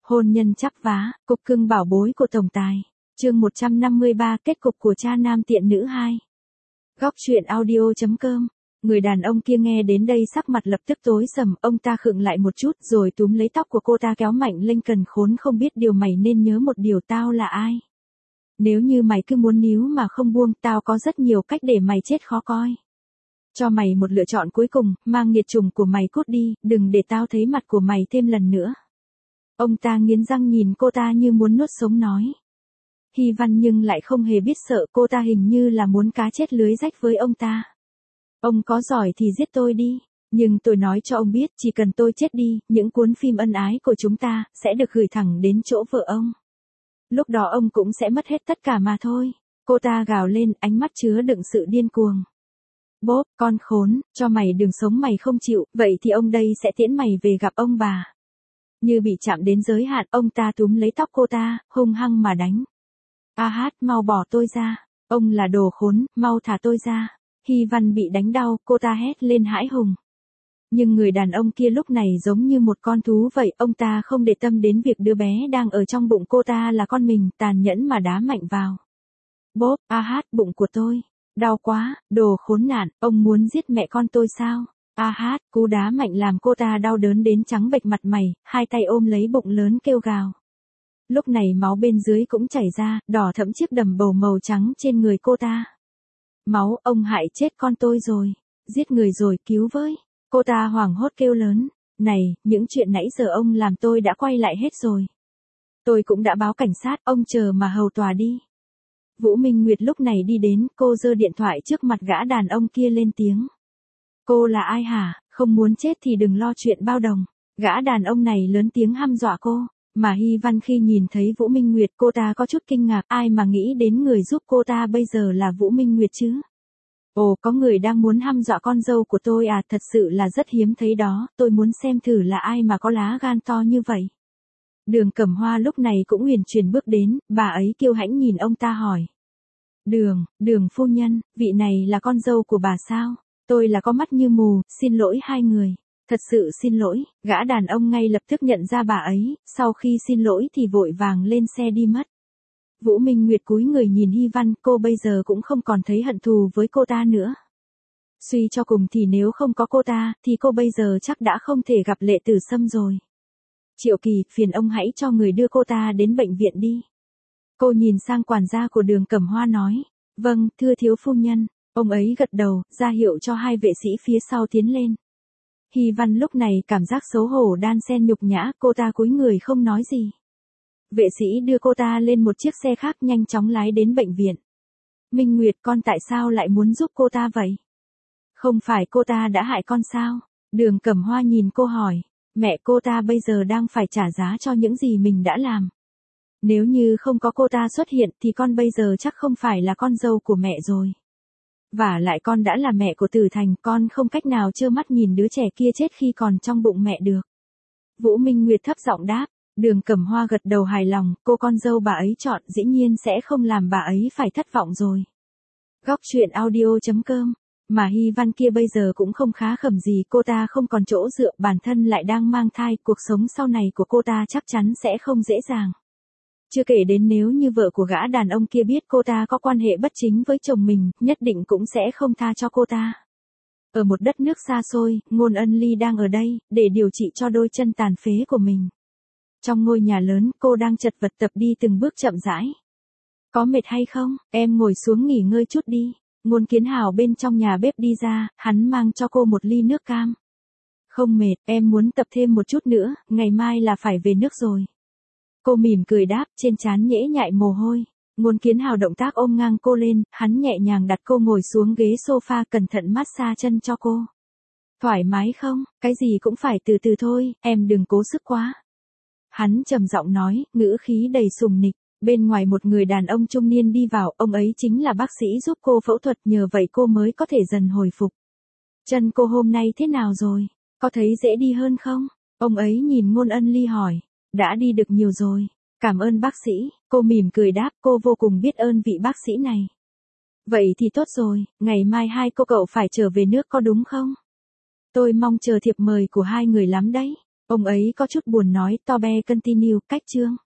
Hôn nhân chắp vá, cục cưng bảo bối của tổng tài. Chương 153 kết cục của cha nam tiện nữ 2. Góc truyện audio.com. Người đàn ông kia nghe đến đây sắc mặt lập tức tối sầm, ông ta khựng lại một chút rồi túm lấy tóc của cô ta kéo mạnh lên, cần khốn không biết điều, mày nên nhớ một điều, tao là ai. Nếu như mày cứ muốn níu mà không buông, tao có rất nhiều cách để mày chết khó coi. Cho mày một lựa chọn cuối cùng, mang nghiệt chủng của mày cút đi, đừng để tao thấy mặt của mày thêm lần nữa. Ông ta nghiến răng nhìn cô ta như muốn nuốt sống nói. Hy Văn nhưng lại không hề biết sợ, cô ta hình như là muốn cá chết lưới rách với ông ta. Ông có giỏi thì giết tôi đi, nhưng tôi nói cho ông biết, chỉ cần tôi chết đi, những cuốn phim ân ái của chúng ta sẽ được gửi thẳng đến chỗ vợ ông. Lúc đó ông cũng sẽ mất hết tất cả mà thôi. Cô ta gào lên, ánh mắt chứa đựng sự điên cuồng. Bốp, con khốn, cho mày đường sống mày không chịu, vậy thì ông đây sẽ tiễn mày về gặp ông bà. Như bị chạm đến giới hạn, ông ta túm lấy tóc cô ta, hung hăng mà đánh. A hát, mau bỏ tôi ra, ông là đồ khốn, mau thả tôi ra. Hy Văn bị đánh đau, cô ta hét lên hãi hùng. Nhưng người đàn ông kia lúc này giống như một con thú vậy, ông ta không để tâm đến việc đứa bé đang ở trong bụng cô ta là con mình, tàn nhẫn mà đá mạnh vào. Bốp, a hát, bụng của tôi. Đau quá, đồ khốn nạn, ông muốn giết mẹ con tôi sao? A hát, cú đá mạnh làm cô ta đau đớn đến trắng bệch mặt mày, hai tay ôm lấy bụng lớn kêu gào. Lúc này máu bên dưới cũng chảy ra, đỏ thẫm chiếc đầm bầu màu trắng trên người cô ta. Máu, ông hại chết con tôi rồi. Giết người rồi, cứu với. Cô ta hoảng hốt kêu lớn. Này, những chuyện nãy giờ ông làm tôi đã quay lại hết rồi. Tôi cũng đã báo cảnh sát, ông chờ mà hầu tòa đi. Vũ Minh Nguyệt lúc này đi đến, cô giơ điện thoại trước mặt gã đàn ông kia lên tiếng. Cô là ai hả, không muốn chết thì đừng lo chuyện bao đồng. Gã đàn ông này lớn tiếng hăm dọa cô. Mà Hy Văn khi nhìn thấy Vũ Minh Nguyệt, cô ta có chút kinh ngạc, ai mà nghĩ đến người giúp cô ta bây giờ là Vũ Minh Nguyệt chứ. Ồ, có người đang muốn hăm dọa con dâu của tôi à, thật sự là rất hiếm thấy đó, tôi muốn xem thử là ai mà có lá gan to như vậy. Đường Cẩm Hoa lúc này cũng huyền chuyển bước đến, bà ấy kiêu hãnh nhìn ông ta hỏi. Đường phu nhân, vị này là con dâu của bà sao? Tôi là có mắt như mù, xin lỗi hai người. Thật sự xin lỗi, gã đàn ông ngay lập tức nhận ra bà ấy, sau khi xin lỗi thì vội vàng lên xe đi mất. Vũ Minh Nguyệt cúi người nhìn Hy Văn, cô bây giờ cũng không còn thấy hận thù với cô ta nữa. Suy cho cùng thì nếu không có cô ta, thì cô bây giờ chắc đã không thể gặp Lệ Tử Sâm rồi. Triệu Kỳ, phiền ông hãy cho người đưa cô ta đến bệnh viện đi. Cô nhìn sang quản gia của Đường Cẩm Hoa nói. Vâng, thưa thiếu phu nhân. Ông ấy gật đầu, ra hiệu cho hai vệ sĩ phía sau tiến lên. Hy Văn lúc này cảm giác xấu hổ đan xen nhục nhã, cô ta cúi người không nói gì. Vệ sĩ đưa cô ta lên một chiếc xe khác nhanh chóng lái đến bệnh viện. Minh Nguyệt, con tại sao lại muốn giúp cô ta vậy? Không phải cô ta đã hại con sao? Đường Cẩm Hoa nhìn cô hỏi. Mẹ cô ta bây giờ đang phải trả giá cho những gì mình đã làm. Nếu như không có cô ta xuất hiện thì con bây giờ chắc không phải là con dâu của mẹ rồi. Vả lại con đã là mẹ của Tử Thành, con không cách nào trơ mắt nhìn đứa trẻ kia chết khi còn trong bụng mẹ được. Vũ Minh Nguyệt thấp giọng đáp. Đường Cẩm Hoa gật đầu hài lòng, cô con dâu bà ấy chọn dĩ nhiên sẽ không làm bà ấy phải thất vọng rồi. Góc truyện audio.com. Mà Hy Văn kia bây giờ cũng không khá khẩm gì, cô ta không còn chỗ dựa, bản thân lại đang mang thai, cuộc sống sau này của cô ta chắc chắn sẽ không dễ dàng. Chưa kể đến nếu như vợ của gã đàn ông kia biết cô ta có quan hệ bất chính với chồng mình, nhất định cũng sẽ không tha cho cô ta. Ở một đất nước xa xôi, Ngôn Ân Ly đang ở đây, để điều trị cho đôi chân tàn phế của mình. Trong ngôi nhà lớn, cô đang chật vật tập đi từng bước chậm rãi. Có mệt hay không, em ngồi xuống nghỉ ngơi chút đi. Ngôn Kiến Hào bên trong nhà bếp đi ra, hắn mang cho cô một ly nước cam. Không mệt, em muốn tập thêm một chút nữa, ngày mai là phải về nước rồi. Cô mỉm cười đáp, trên trán nhễ nhại mồ hôi. Ngôn Kiến Hào động tác ôm ngang cô lên, hắn nhẹ nhàng đặt cô ngồi xuống ghế sofa, cẩn thận massage chân cho cô. Thoải mái không, cái gì cũng phải từ từ thôi, em đừng cố sức quá. Hắn trầm giọng nói, ngữ khí đầy sùng nịch. Bên ngoài một người đàn ông trung niên đi vào, ông ấy chính là bác sĩ giúp cô phẫu thuật, nhờ vậy cô mới có thể dần hồi phục. Chân cô hôm nay thế nào rồi? Có thấy dễ đi hơn không? Ông ấy nhìn Ngôn Ân Ly hỏi. Đã đi được nhiều rồi. Cảm ơn bác sĩ, cô mỉm cười đáp, cô vô cùng biết ơn vị bác sĩ này. Vậy thì tốt rồi, ngày mai hai cô cậu phải trở về nước có đúng không? Tôi mong chờ thiệp mời của hai người lắm đấy. Ông ấy có chút buồn nói, to be continue, cách chương.